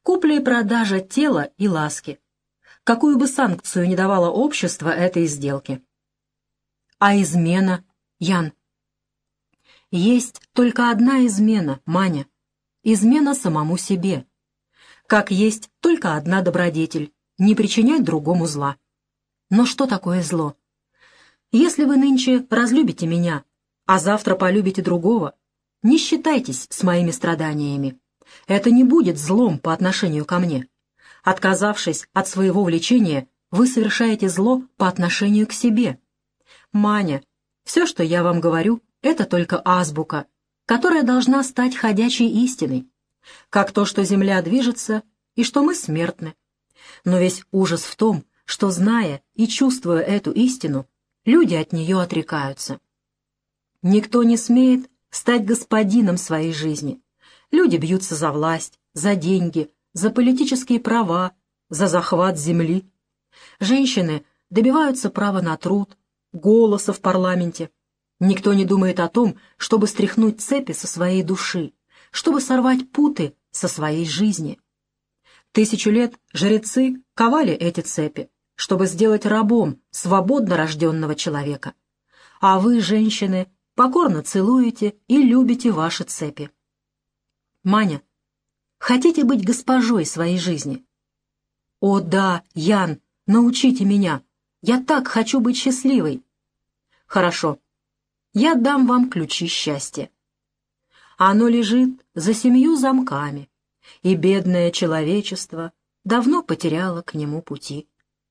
купля и продажа тела и ласки. Какую бы санкцию ни давало общество этой сделки. А измена, Ян? Есть только одна измена, Маня. Измена самому себе. Как есть только одна добродетель — не причинять другому зла. Но что такое зло? Если вы нынче разлюбите меня, а завтра полюбите другого, не считайтесь с моими страданиями. Это не будет злом по отношению ко мне. Отказавшись от своего влечения, вы совершаете зло по отношению к себе. Маня, все, что я вам говорю, это только азбука, которая должна стать ходячей истиной, как то, что земля движется и что мы смертны. Но весь ужас в том, что, зная и чувствуя эту истину, люди от нее отрекаются. Никто не смеет стать господином своей жизни. Люди бьются за власть, за деньги, за политические права, за захват земли. Женщины добиваются права на труд, голоса в парламенте. Никто не думает о том, чтобы стряхнуть цепи со своей души, чтобы сорвать путы со своей жизни. 1000 лет жрецы ковали эти цепи, чтобы сделать рабом свободно рожденного человека. А вы, женщины, покорно целуете и любите ваши цепи. Маня, хотите быть госпожой своей жизни? О да, Ян, научите меня. Я так хочу быть счастливой. Хорошо. Я дам вам ключи счастья. Оно лежит за 7 замками, и бедное человечество давно потеряло к нему пути.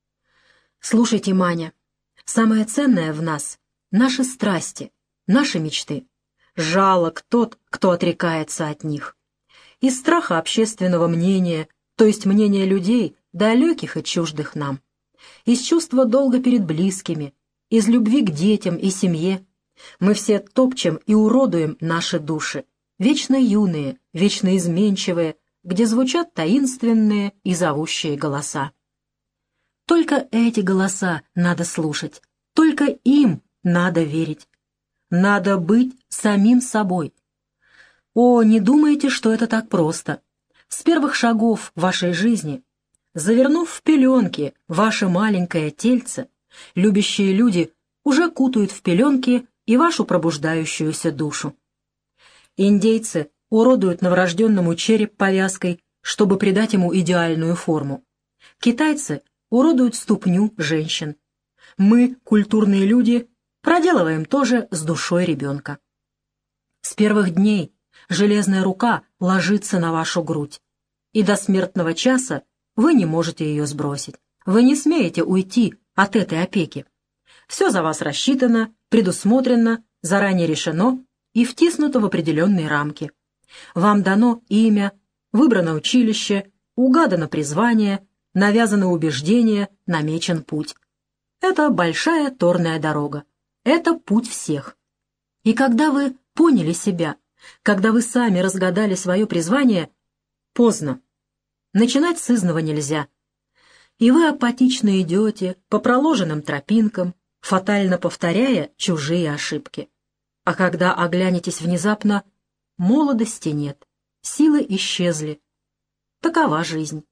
Слушайте, Маня, самое ценное в нас — наши страсти, наши мечты. Жалок тот, кто отрекается от них. Из страха общественного мнения, то есть мнения людей, далеких и чуждых нам. Из чувства долга перед близкими, из любви к детям и семье. Мы все топчем и уродуем наши души, вечно юные, вечно изменчивые, где звучат таинственные и зовущие голоса. Только эти голоса надо слушать, только им надо верить. Надо быть самим собой. О, не думайте, что это так просто. С первых шагов вашей жизни, завернув в пеленки ваше маленькое тельце, любящие люди уже кутают в пеленки и вашу пробуждающуюся душу. Индейцы уродуют новорожденному череп повязкой, чтобы придать ему идеальную форму. Китайцы уродуют ступню женщин. Мы, культурные люди, проделываем то же с душой ребенка. С первых дней железная рука ложится на вашу грудь, и до смертного часа вы не можете ее сбросить. Вы не смеете уйти от этой опеки. Все за вас рассчитано, предусмотрено, заранее решено и втиснуто в определенные рамки. Вам дано имя, выбрано училище, угадано призвание, навязаны убеждения, намечен путь. Это большая торная дорога. Это путь всех. И когда вы поняли себя, когда вы сами разгадали свое призвание, поздно. Начинать с изного нельзя. И вы апатично идете по проложенным тропинкам, фатально повторяя чужие ошибки. А когда оглянетесь внезапно, молодости нет, силы исчезли. Такова жизнь.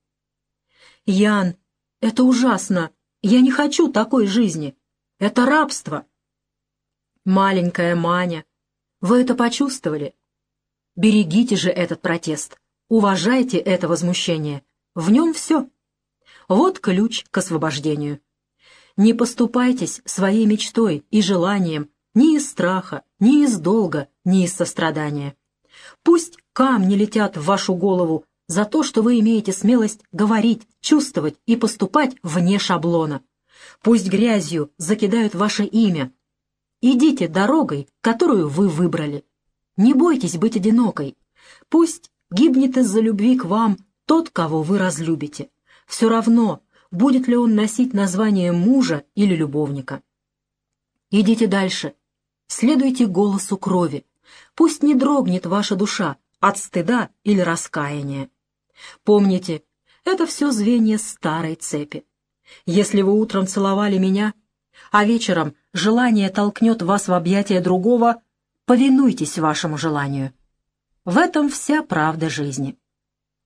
Ян, это ужасно. Я не хочу такой жизни. Это рабство. Маленькая Маня, вы это почувствовали? Берегите же этот протест. Уважайте это возмущение. В нем все. Вот ключ к освобождению. Не поступайтесь своей мечтой и желанием ни из страха, ни из долга, ни из сострадания. Пусть камни летят в вашу голову за то, что вы имеете смелость говорить, чувствовать и поступать вне шаблона. Пусть грязью закидают ваше имя. Идите дорогой, которую вы выбрали. Не бойтесь быть одинокой. Пусть гибнет из-за любви к вам тот, кого вы разлюбите. Все равно, будет ли он носить название мужа или любовника. Идите дальше. Следуйте голосу крови. Пусть не дрогнет ваша душа от стыда или раскаяния. Помните, это все звенья старой цепи. Если вы утром целовали меня, а вечером желание толкнет вас в объятия другого, повинуйтесь вашему желанию. В этом вся правда жизни.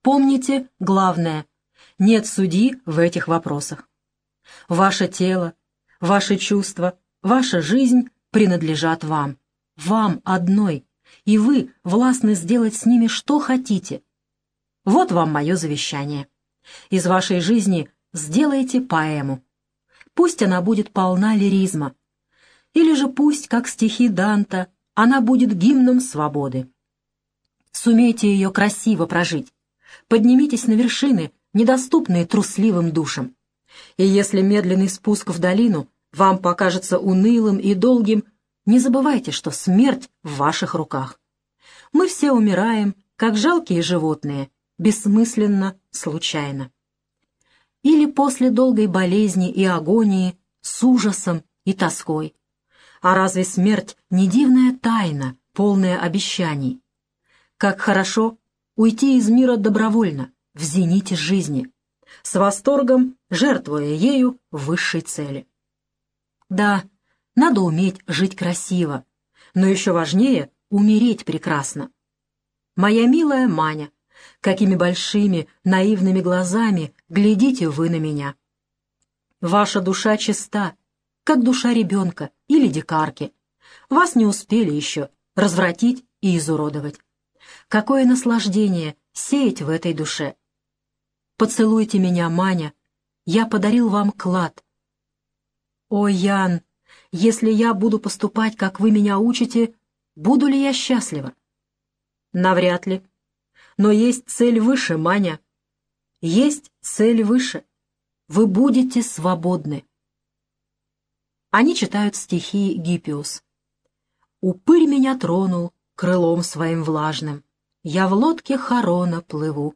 Помните главное — нет судьи в этих вопросах. Ваше тело, ваши чувства, ваша жизнь принадлежат вам, вам одной, и вы властны сделать с ними что хотите. Вот вам мое завещание. Из вашей жизни сделайте поэму. Пусть она будет полна лиризма, или же пусть, как стихи Данта, она будет гимном свободы. Сумейте ее красиво прожить. Поднимитесь на вершины, недоступные трусливым душам. И если медленный спуск в долину вам покажется унылым и долгим, не забывайте, что смерть в ваших руках. Мы все умираем, как жалкие животные, бессмысленно, случайно. Или после долгой болезни и агонии, с ужасом и тоской. А разве смерть не дивная тайна, полная обещаний? Как хорошо уйти из мира добровольно, в зените жизни, с восторгом жертвуя ею высшей цели. Да, надо уметь жить красиво, но еще важнее — умереть прекрасно. Моя милая Маня, какими большими наивными глазами глядите вы на меня. Ваша душа чиста, как душа ребенка или дикарки. Вас не успели еще развратить и изуродовать. Какое наслаждение сеять в этой душе! Поцелуйте меня, Маня, я подарил вам клад. О, Ян, если я буду поступать, как вы меня учите, буду ли я счастлива? Навряд ли. Но есть цель выше, Маня. Есть цель выше. Вы будете свободны. Они читают стихи Гиппиус. «Упырь меня тронул крылом своим влажным, я в лодке Харона плыву».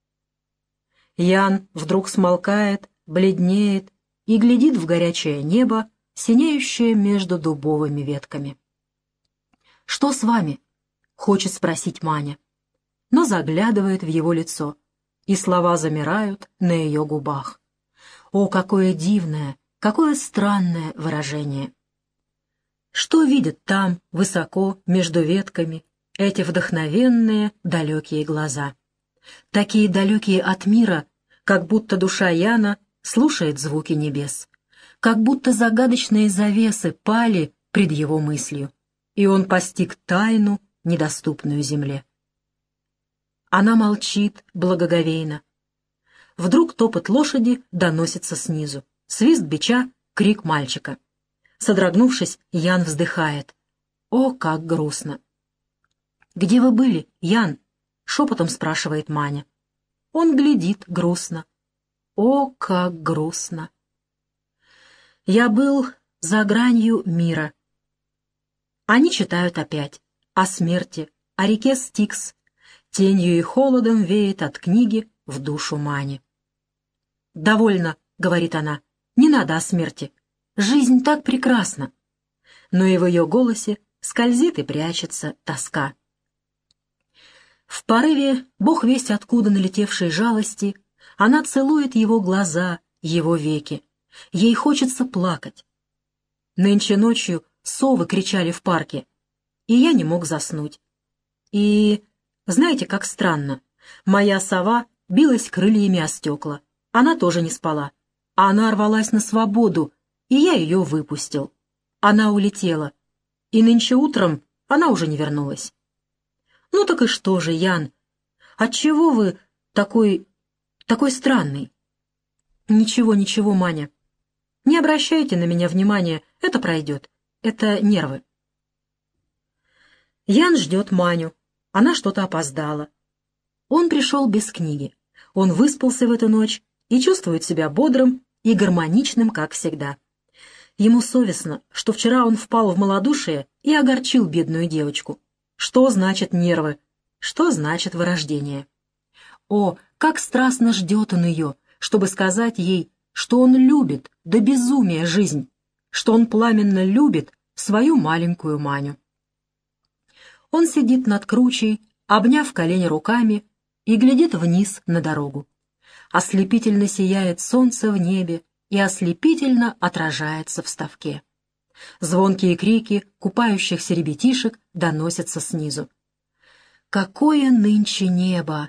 Ян вдруг смолкает, бледнеет и глядит в горячее небо, синеющее между дубовыми ветками. «Что с вами?» — хочет спросить Маня, но заглядывает в его лицо, и слова замирают на ее губах. О, какое дивное, какое странное выражение! Что видят там, высоко, между ветками, эти вдохновенные, далекие глаза? Такие далекие от мира, как будто душа Яна слушает звуки небес, как будто загадочные завесы пали пред его мыслью, и он постиг тайну, недоступную земле. Она молчит благоговейно. Вдруг топот лошади доносится снизу, свист бича, крик мальчика. Содрогнувшись, Ян вздыхает. О, как грустно! «Где вы были, Ян?» — шепотом спрашивает Маня. Он глядит грустно. О, как грустно! «Я был за гранью мира». Они читают опять о смерти, о реке Стикс. Тенью и холодом веет от книги в душу Мани. «Довольно», — говорит она, — «не надо о смерти. Жизнь так прекрасна». Но и в ее голосе скользит и прячется тоска. В порыве, бог весть откуда налетевшей жалости, она целует его глаза, его веки. Ей хочется плакать. Нынче ночью совы кричали в парке, и я не мог заснуть. И, знаете, как странно, моя сова билась крыльями о стекла. Она тоже не спала. Она рвалась на свободу, и я ее выпустил. Она улетела, и нынче утром она уже не вернулась. Ну так и что же, Ян? Отчего вы такой странный? Ничего, ничего, Маня. Не обращайте на меня внимания, это пройдет. Это нервы. Ян ждет Маню. Она что-то опоздала. Он пришел без книги. Он выспался в эту ночь и чувствует себя бодрым и гармоничным, как всегда. Ему совестно, что вчера он впал в малодушие и огорчил бедную девочку. Что значит нервы? Что значит вырождение? О, как страстно ждет он ее, чтобы сказать ей, что он любит до безумия жизнь, что он пламенно любит свою маленькую Маню. Он сидит над кручей, обняв колени руками, и глядит вниз на дорогу. Ослепительно сияет солнце в небе и ослепительно отражается в ставке. Звонкие крики купающихся ребятишек доносятся снизу. Какое нынче небо!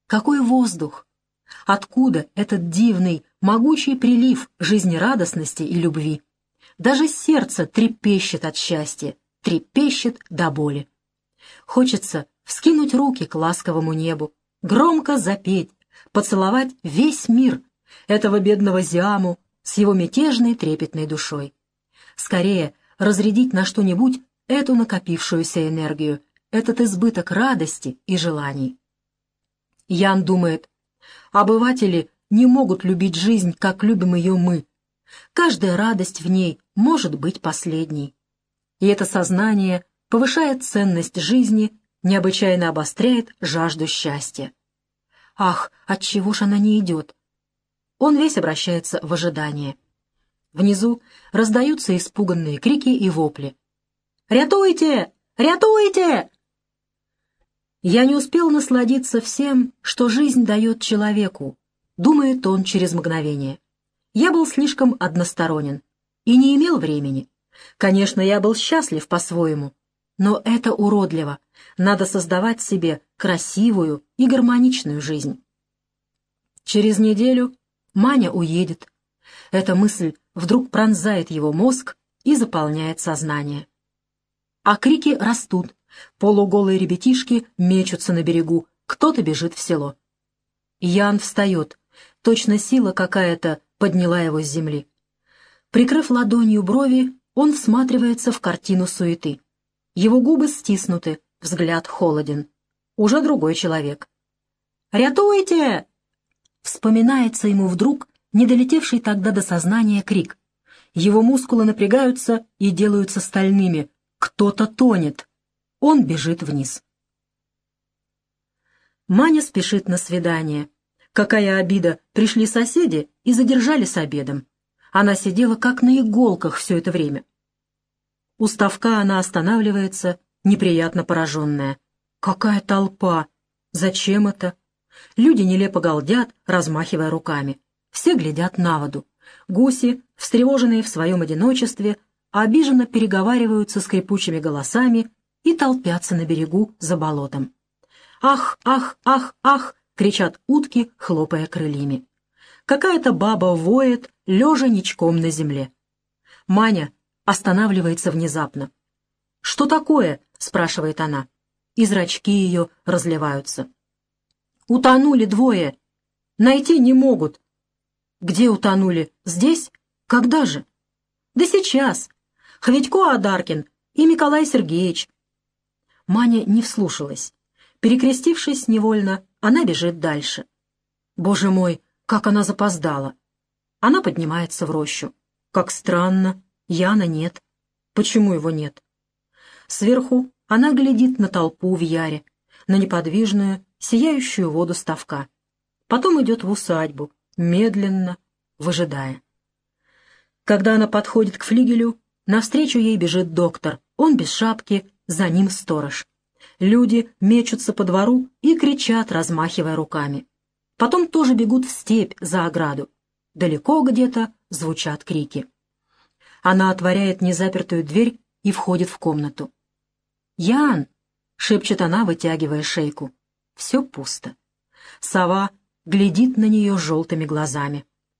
Какой воздух! Откуда этот дивный, могучий прилив жизнерадостности и любви? Даже сердце трепещет от счастья, трепещет до боли. Хочется вскинуть руки к ласковому небу, громко запеть, поцеловать весь мир, этого бедного Зиаму с его мятежной трепетной душой. Скорее разрядить на что-нибудь эту накопившуюся энергию, этот избыток радости и желаний. Ян думает, обыватели не могут любить жизнь, как любим ее мы. Каждая радость в ней может быть последней. И это сознание повышает ценность жизни, необычайно обостряет жажду счастья. Ах, отчего ж она не идет? Он весь обращается в ожидание. Внизу раздаются испуганные крики и вопли. «Рятуйте! Рятуйте!» «Я не успел насладиться всем, что жизнь дает человеку», — думает он через мгновение. «Я был слишком односторонен и не имел времени. Конечно, я был счастлив по-своему, но это уродливо. Надо создавать себе красивую и гармоничную жизнь». Через неделю Маня уедет. Эта мысль вдруг пронзает его мозг и заполняет сознание. А крики растут. Полуголые ребятишки мечутся на берегу, кто-то бежит в село. Ян встает, точно сила какая-то подняла его с земли. Прикрыв ладонью брови, он всматривается в картину суеты. Его губы стиснуты, взгляд холоден. Уже другой человек. «Рятуйте!» Вспоминается ему вдруг не долетевший тогда до сознания крик. Его мускулы напрягаются и делаются стальными. Кто-то тонет. Он бежит вниз. Маня спешит на свидание. Какая обида! Пришли соседи и задержали с обедом. Она сидела как на иголках все это время. У ставка она останавливается, неприятно пораженная. Какая толпа! Зачем это? Люди нелепо галдят, размахивая руками. Все глядят на воду. Гуси, встревоженные в своем одиночестве, обиженно переговариваются скрипучими голосами и толпятся на берегу за болотом. «Ах, ах, ах, ах!» — кричат утки, хлопая крыльями. Какая-то баба воет, лежа ничком на земле. Маня останавливается внезапно. «Что такое?» — спрашивает она, и зрачки ее разливаются. «Утонули двое. Найти не могут». «Где утонули? Здесь? Когда же?» «Да сейчас. Хведько Адаркин и Николай Сергеевич». Маня не вслушалась. Перекрестившись невольно, она бежит дальше. Боже мой, как она запоздала! Она поднимается в рощу. Как странно, Яна нет. Почему его нет? Сверху она глядит на толпу в яре, на неподвижную, сияющую воду ставка. Потом идет в усадьбу, медленно, выжидая. Когда она подходит к флигелю, навстречу ей бежит доктор. Он без шапки, за ним сторож. Люди мечутся по двору и кричат, размахивая руками. Потом тоже бегут в степь за ограду. Далеко где-то звучат крики. Она отворяет незапертую дверь и входит в комнату. «Ян!» — шепчет она, вытягивая шейку. Все пусто. Сова глядит на нее желтыми глазами.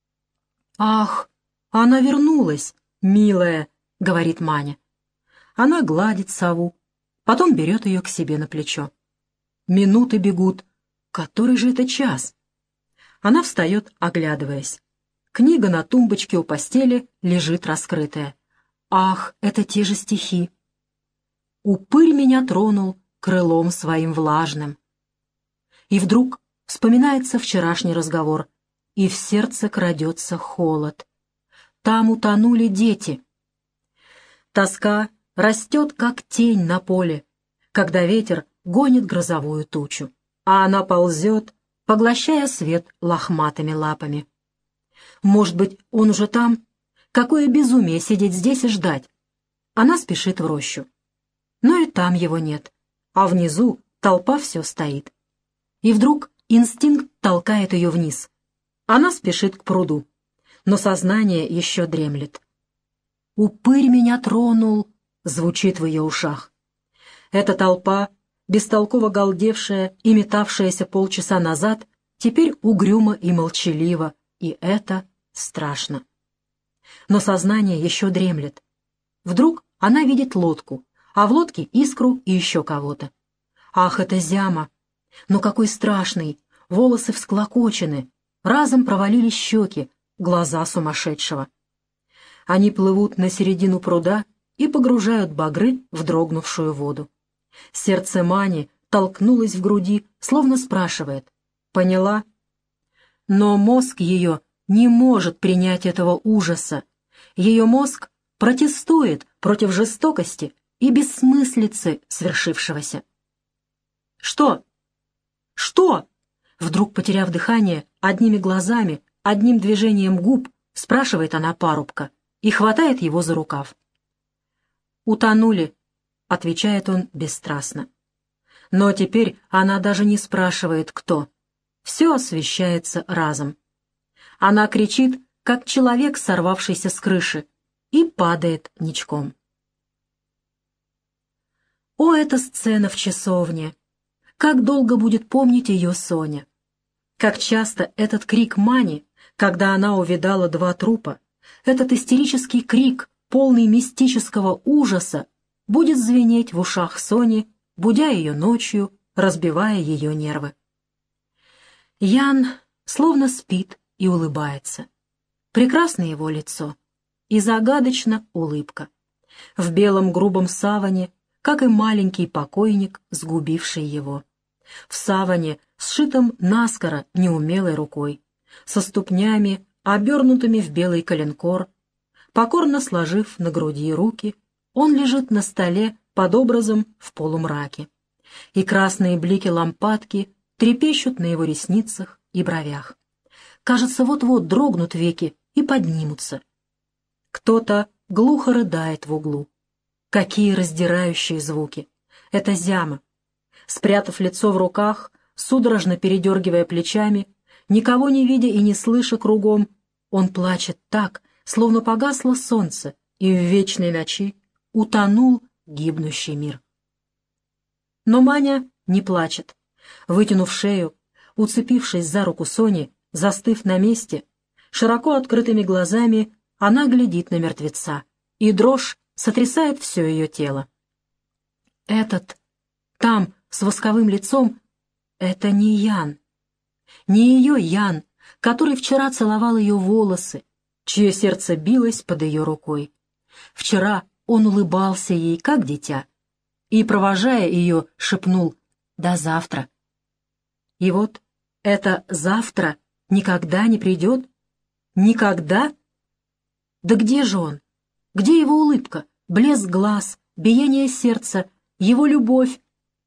«Ах, она вернулась, милая!» — говорит Маня. Она гладит сову, потом берет ее к себе на плечо. Минуты бегут. Который же это час? Она встает, оглядываясь. Книга на тумбочке у постели лежит раскрытая. Ах, это те же стихи. «Упырь меня тронул крылом своим влажным». И вдруг вспоминается вчерашний разговор, и в сердце крадется холод. Там утонули дети. Тоска растет, как тень на поле, когда ветер гонит грозовую тучу, а она ползет, поглощая свет лохматыми лапами. Может быть, он уже там? Какое безумие сидеть здесь и ждать. Она спешит в рощу. Но и там его нет, а внизу толпа все стоит. И вдруг инстинкт толкает ее вниз. Она спешит к пруду, но сознание еще дремлет. «Упырь меня тронул», — звучит в ее ушах. Эта толпа бестолково галдевшая и метавшаяся полчаса назад, теперь угрюмо и молчаливо, и это страшно. Но сознание еще дремлет. Вдруг она видит лодку, а в лодке Искру и еще кого-то. Ах, это Зяма! Но какой страшный! Волосы всклокочены, разом провалились щеки, глаза сумасшедшего. Они плывут на середину пруда и погружают багры в дрогнувшую воду. Сердце Мани толкнулось в груди, словно спрашивает: «Поняла?» Но мозг ее не может принять этого ужаса. Ее мозг протестует против жестокости и бессмыслицы свершившегося. «Что? Что?» Вдруг, потеряв дыхание, одними глазами, одним движением губ, спрашивает она парубка и хватает его за рукав. «Утонули», — отвечает он бесстрастно. Но теперь она даже не спрашивает, кто. Все освещается разом. Она кричит, как человек, сорвавшийся с крыши, и падает ничком. О, эта сцена в часовне! Как долго будет помнить ее Соня! Как часто этот крик Мани, когда она увидала два трупа, этот истерический крик, полный мистического ужаса, будет звенеть в ушах Сони, будя ее ночью, разбивая ее нервы. Ян словно спит и улыбается. Прекрасно его лицо и загадочна улыбка. В белом грубом саване, как и маленький покойник, сгубивший его. В саване, сшитом наскоро неумелой рукой, со ступнями, обернутыми в белый коленкор, покорно сложив на груди руки, он лежит на столе под образом в полумраке, и красные блики лампадки трепещут на его ресницах и бровях. Кажется, вот-вот дрогнут веки и поднимутся. Кто-то глухо рыдает в углу. Какие раздирающие звуки! Это Зяма. Спрятав лицо в руках, судорожно передергивая плечами, никого не видя и не слыша кругом, он плачет так, словно погасло солнце, и в вечной ночи утонул гибнущий мир. Но Маня не плачет. Вытянув шею, уцепившись за руку Сони, застыв на месте, широко открытыми глазами она глядит на мертвеца, и дрожь сотрясает все ее тело. Этот, там, с восковым лицом, это не Ян. Не ее Ян, который вчера целовал ее волосы, чье сердце билось под ее рукой. Вчера он улыбался ей, как дитя, и, провожая ее, шепнул: «До завтра». И вот это «завтра» никогда не придет? Никогда? Да где же он? Где его улыбка, блеск глаз, биение сердца, его любовь?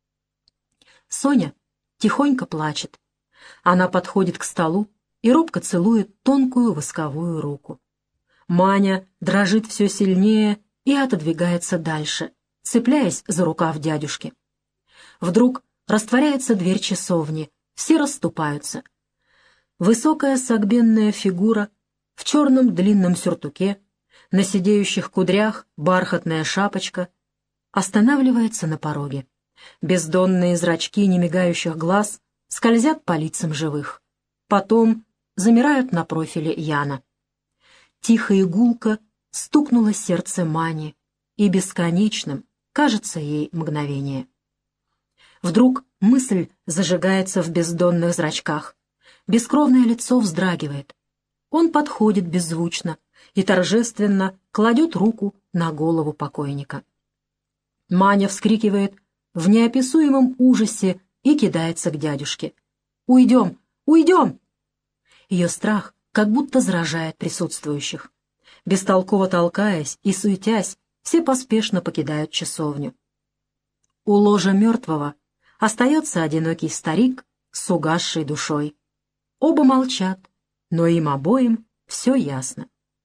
Соня тихонько плачет. Она подходит к столу и робко целует тонкую восковую руку. Маня дрожит все сильнее и отодвигается дальше, цепляясь за рукав дядюшки. Вдруг растворяется дверь часовни, все расступаются. Высокая согбенная фигура в черном длинном сюртуке, на сидеющих кудрях бархатная шапочка, останавливается на пороге. Бездонные зрачки немигающих глаз скользят по лицам живых. Потом замирают на профиле Яна. Тихо и гулко стукнуло сердце Мани, и бесконечным кажется ей мгновение. Вдруг мысль зажигается в бездонных зрачках. Бескровное лицо вздрагивает. Он подходит беззвучно и торжественно кладет руку на голову покойника. Маня вскрикивает в неописуемом ужасе и кидается к дядюшке. «Уйдем! Уйдем!» Ее страх как будто заражает присутствующих. Бестолково толкаясь и суетясь, все поспешно покидают часовню. У ложа мертвого остается одинокий старик с угасшей душой. Оба молчат, но им обоим все ясно.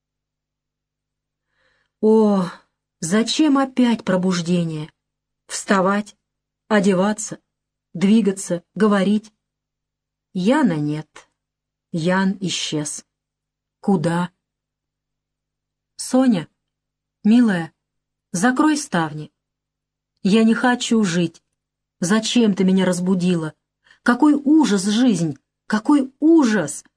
О, зачем опять пробуждение? Вставать, одеваться, двигаться, говорить. Яна нет. Ян исчез. Куда? Соня, милая, закрой ставни. Я не хочу жить. Зачем ты меня разбудила? Какой ужас жизнь! Какой ужас!